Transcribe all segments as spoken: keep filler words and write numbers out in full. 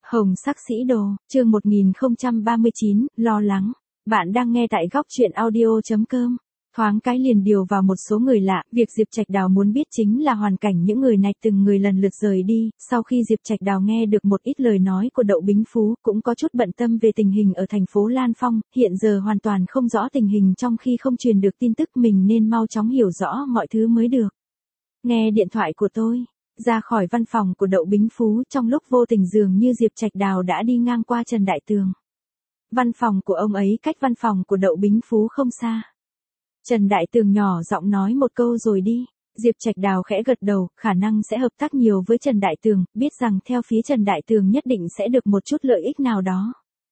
Hồng sắc sĩ đồ, chương một nghìn không trăm ba mươi chín, lo lắng. Bạn đang nghe tại góc truyện audio.com. Thoáng cái liền điều vào một số người lạ, việc Diệp Trạch Đào muốn biết chính là hoàn cảnh những người này từng người lần lượt rời đi. Sau khi Diệp Trạch Đào nghe được một ít lời nói của Đậu Bính Phú, cũng có chút bận tâm về tình hình ở thành phố Lan Phong, hiện giờ hoàn toàn không rõ tình hình trong khi không truyền được tin tức, mình nên mau chóng hiểu rõ mọi thứ mới được. Nghe điện thoại của tôi. Ra khỏi văn phòng của Đậu Bính Phú, trong lúc vô tình dường như Diệp Trạch Đào đã đi ngang qua Trần Đại Tường. Văn phòng của ông ấy cách văn phòng của Đậu Bính Phú không xa. Trần Đại Tường nhỏ giọng nói một câu rồi đi. Diệp Trạch Đào khẽ gật đầu, khả năng sẽ hợp tác nhiều với Trần Đại Tường, biết rằng theo phía Trần Đại Tường nhất định sẽ được một chút lợi ích nào đó.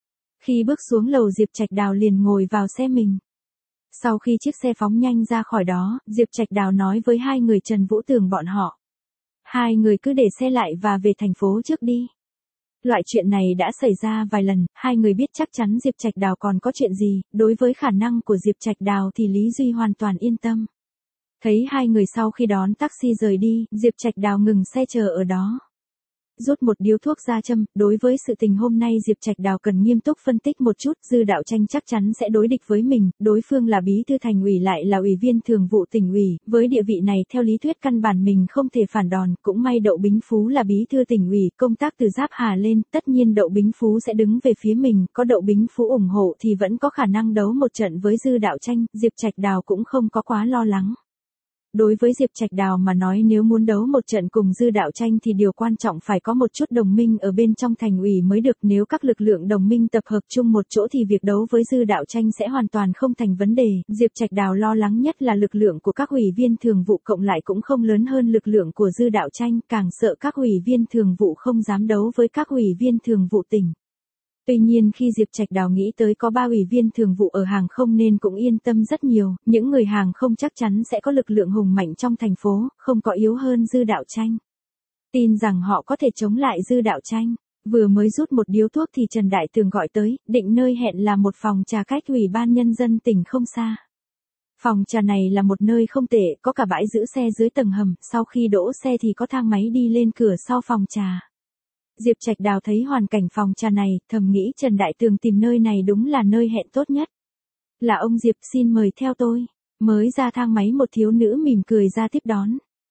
Khi bước xuống lầu, Diệp Trạch Đào liền ngồi vào xe mình. Sau khi chiếc xe phóng nhanh ra khỏi đó, Diệp Trạch Đào nói với hai người Trần Vũ Tường bọn họ. Hai người cứ để xe lại và về thành phố trước đi. Loại chuyện này đã xảy ra vài lần, hai người biết chắc chắn Diệp Trạch Đào còn có chuyện gì, đối với khả năng của Diệp Trạch Đào thì Lý Duy hoàn toàn yên tâm. Thấy hai người sau khi đón taxi rời đi, Diệp Trạch Đào ngừng xe chờ ở đó. Rút một điếu thuốc ra châm, đối với sự tình hôm nay Diệp Trạch Đào cần nghiêm túc phân tích một chút, Dư Đạo Tranh chắc chắn sẽ đối địch với mình, đối phương là bí thư thành ủy lại là ủy viên thường vụ tỉnh ủy, với địa vị này theo lý thuyết căn bản mình không thể phản đòn, cũng may Đậu Bính Phú là bí thư tỉnh ủy, công tác từ Giáp Hà lên, tất nhiên Đậu Bính Phú sẽ đứng về phía mình, có Đậu Bính Phú ủng hộ thì vẫn có khả năng đấu một trận với Dư Đạo Tranh, Diệp Trạch Đào cũng không có quá lo lắng. Đối với Diệp Trạch Đào mà nói, nếu muốn đấu một trận cùng Dư Đạo Tranh thì điều quan trọng phải có một chút đồng minh ở bên trong thành ủy mới được, nếu các lực lượng đồng minh tập hợp chung một chỗ thì việc đấu với Dư Đạo Tranh sẽ hoàn toàn không thành vấn đề. Diệp Trạch Đào lo lắng nhất là lực lượng của các ủy viên thường vụ cộng lại cũng không lớn hơn lực lượng của Dư Đạo Tranh, càng sợ các ủy viên thường vụ không dám đấu với các ủy viên thường vụ tỉnh. Tuy nhiên khi Diệp Trạch Đào nghĩ tới có ba ủy viên thường vụ ở hàng không nên cũng yên tâm rất nhiều, những người hàng không chắc chắn sẽ có lực lượng hùng mạnh trong thành phố, không có yếu hơn Dư Đạo Tranh. Tin rằng họ có thể chống lại Dư Đạo Tranh. Vừa mới rút một điếu thuốc thì Trần Đại Tường gọi tới, định nơi hẹn là một phòng trà cách Ủy ban Nhân dân tỉnh không xa. Phòng trà này là một nơi không tệ, có cả bãi giữ xe dưới tầng hầm, sau khi đỗ xe thì có thang máy đi lên cửa sau phòng trà. Diệp Trạch Đào thấy hoàn cảnh phòng trà này, thầm nghĩ Trần Đại Tường tìm nơi này đúng là nơi hẹn tốt nhất. Là ông Diệp, xin mời theo tôi. Mới ra thang máy một thiếu nữ mỉm cười ra tiếp đón.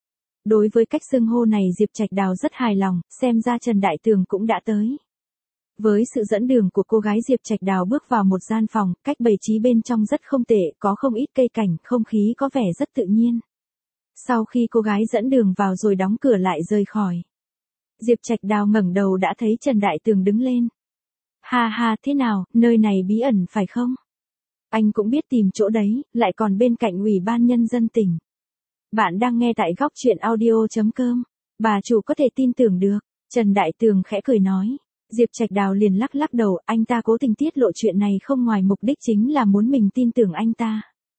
Đối với cách xưng hô này Diệp Trạch Đào rất hài lòng, xem ra Trần Đại Tường cũng đã tới. Với sự dẫn đường của cô gái, Diệp Trạch Đào bước vào một gian phòng, cách bày trí bên trong rất không tệ, có không ít cây cảnh, không khí có vẻ rất tự nhiên. Sau khi cô gái dẫn đường vào rồi đóng cửa lại rời khỏi, Diệp Trạch Đào ngẩng đầu đã thấy Trần Đại Tường đứng lên. Ha ha, thế nào, nơi này bí ẩn phải không? Anh cũng biết tìm chỗ đấy, lại còn bên cạnh Ủy ban Nhân dân tỉnh. Bạn đang nghe tại góc truyện audio.com. Bà chủ có thể tin tưởng được. Trần Đại Tường khẽ cười nói. Diệp Trạch Đào liền lắc lắc đầu, anh ta cố tình tiết lộ chuyện này không ngoài mục đích chính là muốn mình tin tưởng anh ta.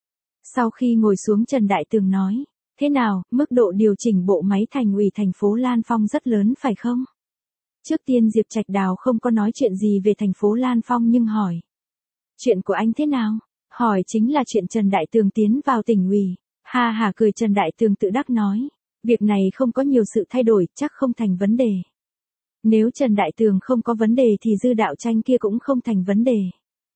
Sau khi ngồi xuống Trần Đại Tường nói. Thế nào, mức độ điều chỉnh bộ máy thành ủy thành phố Lan Phong rất lớn phải không? Trước tiên Diệp Trạch Đào không có nói chuyện gì về thành phố Lan Phong nhưng hỏi. Chuyện của anh thế nào? Hỏi chính là chuyện Trần Đại Tường tiến vào tỉnh ủy. Ha ha, cười Trần Đại Tường tự đắc nói. Việc này không có nhiều sự thay đổi, chắc không thành vấn đề. Nếu Trần Đại Tường không có vấn đề thì Dư Đạo Tranh kia cũng không thành vấn đề.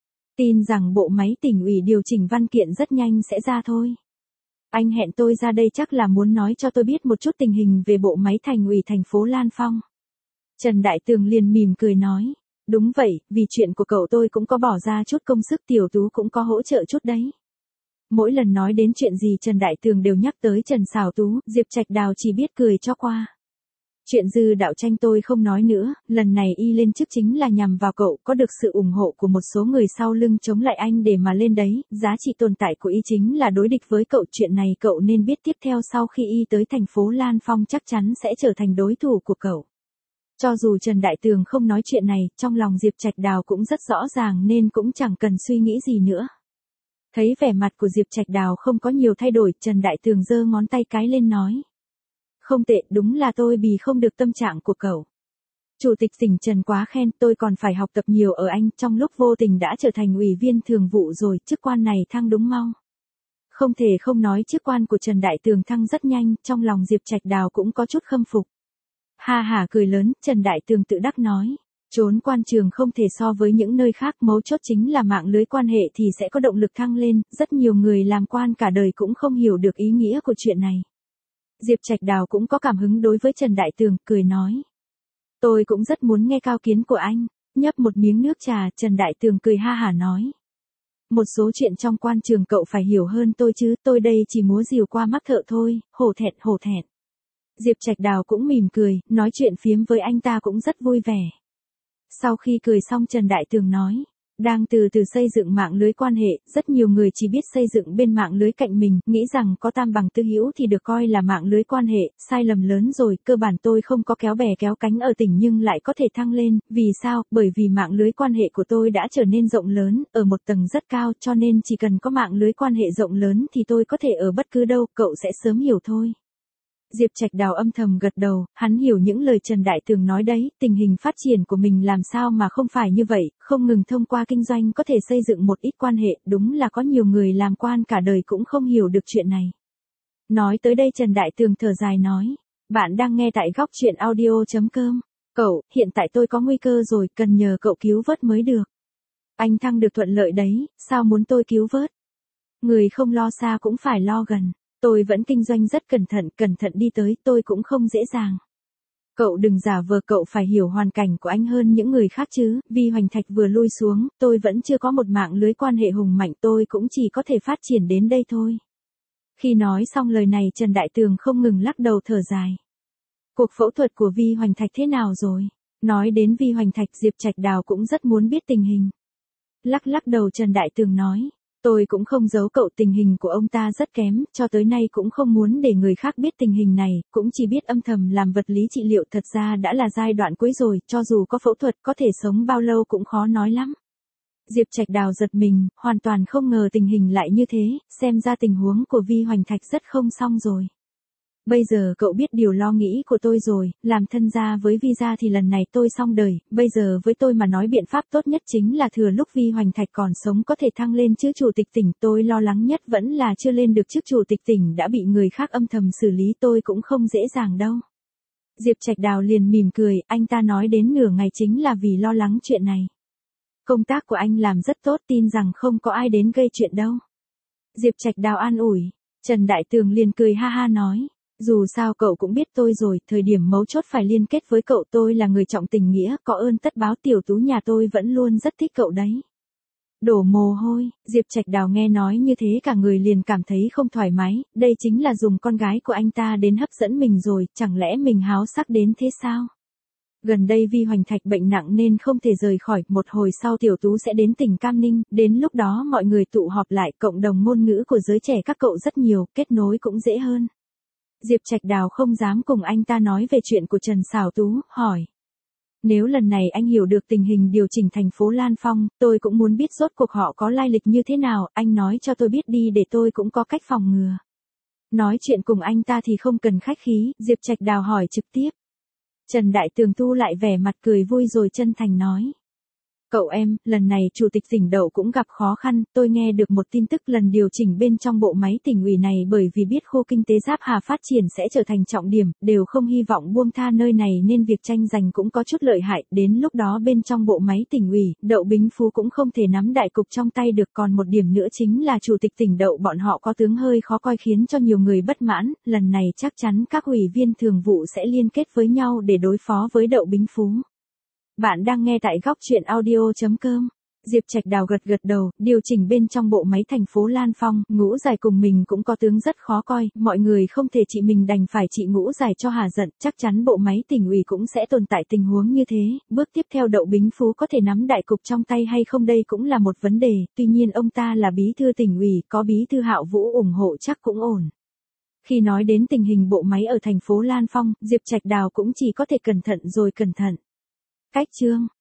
Tin rằng bộ máy tỉnh ủy điều chỉnh văn kiện rất nhanh sẽ ra thôi. Anh hẹn tôi ra đây chắc là muốn nói cho tôi biết một chút tình hình về bộ máy thành ủy thành phố Lan Phong. Trần Đại Tường liền mỉm cười nói. Đúng vậy, vì chuyện của cậu tôi cũng có bỏ ra chút công sức, Tiểu Tú cũng có hỗ trợ chút đấy. Mỗi lần nói đến chuyện gì Trần Đại Tường đều nhắc tới Trần Sảo Tú, Diệp Trạch Đào chỉ biết cười cho qua. Chuyện Dư Đạo Tranh tôi không nói nữa, lần này y lên chức chính là nhằm vào cậu, có được sự ủng hộ của một số người sau lưng chống lại anh để mà lên đấy, giá trị tồn tại của y chính là đối địch với cậu, chuyện này cậu nên biết tiếp theo sau khi y tới thành phố Lan Phong chắc chắn sẽ trở thành đối thủ của cậu. Cho dù Trần Đại Tường không nói chuyện này, trong lòng Diệp Trạch Đào cũng rất rõ ràng nên cũng chẳng cần suy nghĩ gì nữa. Thấy vẻ mặt của Diệp Trạch Đào không có nhiều thay đổi, Trần Đại Tường giơ ngón tay cái lên nói. Không tệ, đúng là tôi bì không được tâm trạng của cậu. Chủ tịch tỉnh Trần quá khen, tôi còn phải học tập nhiều ở anh, trong lúc vô tình đã trở thành ủy viên thường vụ rồi, chức quan này thăng đúng mau. Không thể không nói chức quan của Trần Đại Tường thăng rất nhanh, trong lòng Diệp Trạch Đào cũng có chút khâm phục. Ha ha, cười lớn, Trần Đại Tường tự đắc nói. Trốn quan trường không thể so với những nơi khác, mấu chốt chính là mạng lưới quan hệ thì sẽ có động lực thăng lên, rất nhiều người làm quan cả đời cũng không hiểu được ý nghĩa của chuyện này. Diệp Trạch Đào cũng có cảm hứng đối với Trần Đại Tường, cười nói. Tôi cũng rất muốn nghe cao kiến của anh, nhấp một miếng nước trà, Trần Đại Tường cười ha hả nói. Một số chuyện trong quan trường cậu phải hiểu hơn tôi chứ, tôi đây chỉ múa rìu qua mắt thợ thôi, hổ thẹn hổ thẹn. Diệp Trạch Đào cũng mỉm cười, nói chuyện phiếm với anh ta cũng rất vui vẻ. Sau khi cười xong Trần Đại Tường nói, đang từ từ xây dựng mạng lưới quan hệ, rất nhiều người chỉ biết xây dựng bên mạng lưới cạnh mình, nghĩ rằng có tam bằng tư hữu thì được coi là mạng lưới quan hệ, sai lầm lớn rồi, cơ bản tôi không có kéo bè kéo cánh ở tỉnh nhưng lại có thể thăng lên, vì sao? Bởi vì mạng lưới quan hệ của tôi đã trở nên rộng lớn, ở một tầng rất cao, cho nên chỉ cần có mạng lưới quan hệ rộng lớn thì tôi có thể ở bất cứ đâu, cậu sẽ sớm hiểu thôi. Diệp Trạch Đào âm thầm gật đầu, hắn hiểu những lời Trần Đại Tường nói đấy, tình hình phát triển của mình làm sao mà không phải như vậy, không ngừng thông qua kinh doanh có thể xây dựng một ít quan hệ, đúng là có nhiều người làm quan cả đời cũng không hiểu được chuyện này. Nói tới đây Trần Đại Tường thở dài nói, bạn đang nghe tại góc truyện audio chấm com. Cậu, hiện tại tôi có nguy cơ rồi, cần nhờ cậu cứu vớt mới được. Anh thăng được thuận lợi đấy, sao muốn tôi cứu vớt? Người không lo xa cũng phải lo gần. Tôi vẫn kinh doanh rất cẩn thận, cẩn thận đi tới, tôi cũng không dễ dàng. Cậu đừng giả vờ, cậu phải hiểu hoàn cảnh của anh hơn những người khác chứ, Vi Hoành Thạch vừa lui xuống, tôi vẫn chưa có một mạng lưới quan hệ hùng mạnh, tôi cũng chỉ có thể phát triển đến đây thôi. Khi nói xong lời này Trần Đại Tường không ngừng lắc đầu thở dài. Cuộc phẫu thuật của Vi Hoành Thạch thế nào rồi? Nói đến Vi Hoành Thạch Diệp Trạch Đào cũng rất muốn biết tình hình. Lắc lắc đầu Trần Đại Tường nói. Tôi cũng không giấu cậu, tình hình của ông ta rất kém, cho tới nay cũng không muốn để người khác biết tình hình này, cũng chỉ biết âm thầm làm vật lý trị liệu, thật ra đã là giai đoạn cuối rồi, cho dù có phẫu thuật có thể sống bao lâu cũng khó nói lắm. Diệp Trạch Đào giật mình, hoàn toàn không ngờ tình hình lại như thế, xem ra tình huống của Vi Hoành Thạch rất không xong rồi. Bây giờ cậu biết điều lo nghĩ của tôi rồi, làm thân gia với Vi gia thì lần này tôi xong đời, bây giờ với tôi mà nói biện pháp tốt nhất chính là thừa lúc Vi Hoành Thạch còn sống có thể thăng lên chức chủ tịch tỉnh, tôi lo lắng nhất vẫn là chưa lên được chức chủ tịch tỉnh đã bị người khác âm thầm xử lý, tôi cũng không dễ dàng đâu. Diệp Trạch Đào liền mỉm cười, anh ta nói đến nửa ngày chính là vì lo lắng chuyện này. Công tác của anh làm rất tốt, tin rằng không có ai đến gây chuyện đâu. Diệp Trạch Đào an ủi, Trần Đại Tường liền cười ha ha nói. Dù sao cậu cũng biết tôi rồi, thời điểm mấu chốt phải liên kết với cậu, tôi là người trọng tình nghĩa, có ơn tất báo, Tiểu Tú nhà tôi vẫn luôn rất thích cậu đấy. Đổ mồ hôi, Diệp Trạch Đào nghe nói như thế cả người liền cảm thấy không thoải mái, đây chính là dùng con gái của anh ta đến hấp dẫn mình rồi, chẳng lẽ mình háo sắc đến thế sao? Gần đây Vi Hoành Thạch bệnh nặng nên không thể rời khỏi, một hồi sau Tiểu Tú sẽ đến tỉnh Cam Ninh, đến lúc đó mọi người tụ họp lại, cộng đồng ngôn ngữ của giới trẻ các cậu rất nhiều, kết nối cũng dễ hơn. Diệp Trạch Đào không dám cùng anh ta nói về chuyện của Trần Sảo Tú, hỏi. Nếu lần này anh hiểu được tình hình điều chỉnh thành phố Lan Phong, tôi cũng muốn biết rốt cuộc họ có lai lịch như thế nào, anh nói cho tôi biết đi để tôi cũng có cách phòng ngừa. Nói chuyện cùng anh ta thì không cần khách khí, Diệp Trạch Đào hỏi trực tiếp. Trần Đại Tường tu lại vẻ mặt cười vui rồi chân thành nói. Cậu em, lần này chủ tịch tỉnh Đậu cũng gặp khó khăn, tôi nghe được một tin tức lần điều chỉnh bên trong bộ máy tỉnh ủy này bởi vì biết khu kinh tế Giáp Hà phát triển sẽ trở thành trọng điểm, đều không hy vọng buông tha nơi này nên việc tranh giành cũng có chút lợi hại, đến lúc đó bên trong bộ máy tỉnh ủy, Đậu Bính Phú cũng không thể nắm đại cục trong tay được, còn một điểm nữa chính là chủ tịch tỉnh Đậu bọn họ có tướng hơi khó coi khiến cho nhiều người bất mãn, lần này chắc chắn các ủy viên thường vụ sẽ liên kết với nhau để đối phó với Đậu Bính Phú. Bạn đang nghe tại góc truyện audio chấm com. Diệp Trạch Đào gật gật đầu, điều chỉnh bên trong bộ máy thành phố Lan Phong, Ngũ Giải cùng mình cũng có tướng rất khó coi, mọi người không thể trị mình đành phải trị Ngũ Giải cho hà giận, chắc chắn bộ máy tỉnh ủy cũng sẽ tồn tại tình huống như thế, bước tiếp theo Đậu Bính Phú có thể nắm đại cục trong tay hay không đây cũng là một vấn đề, tuy nhiên ông ta là bí thư tỉnh ủy, có bí thư Hạo Vũ ủng hộ chắc cũng ổn. Khi nói đến tình hình bộ máy ở thành phố Lan Phong, Diệp Trạch Đào cũng chỉ có thể cẩn thận rồi cẩn thận. Cách chương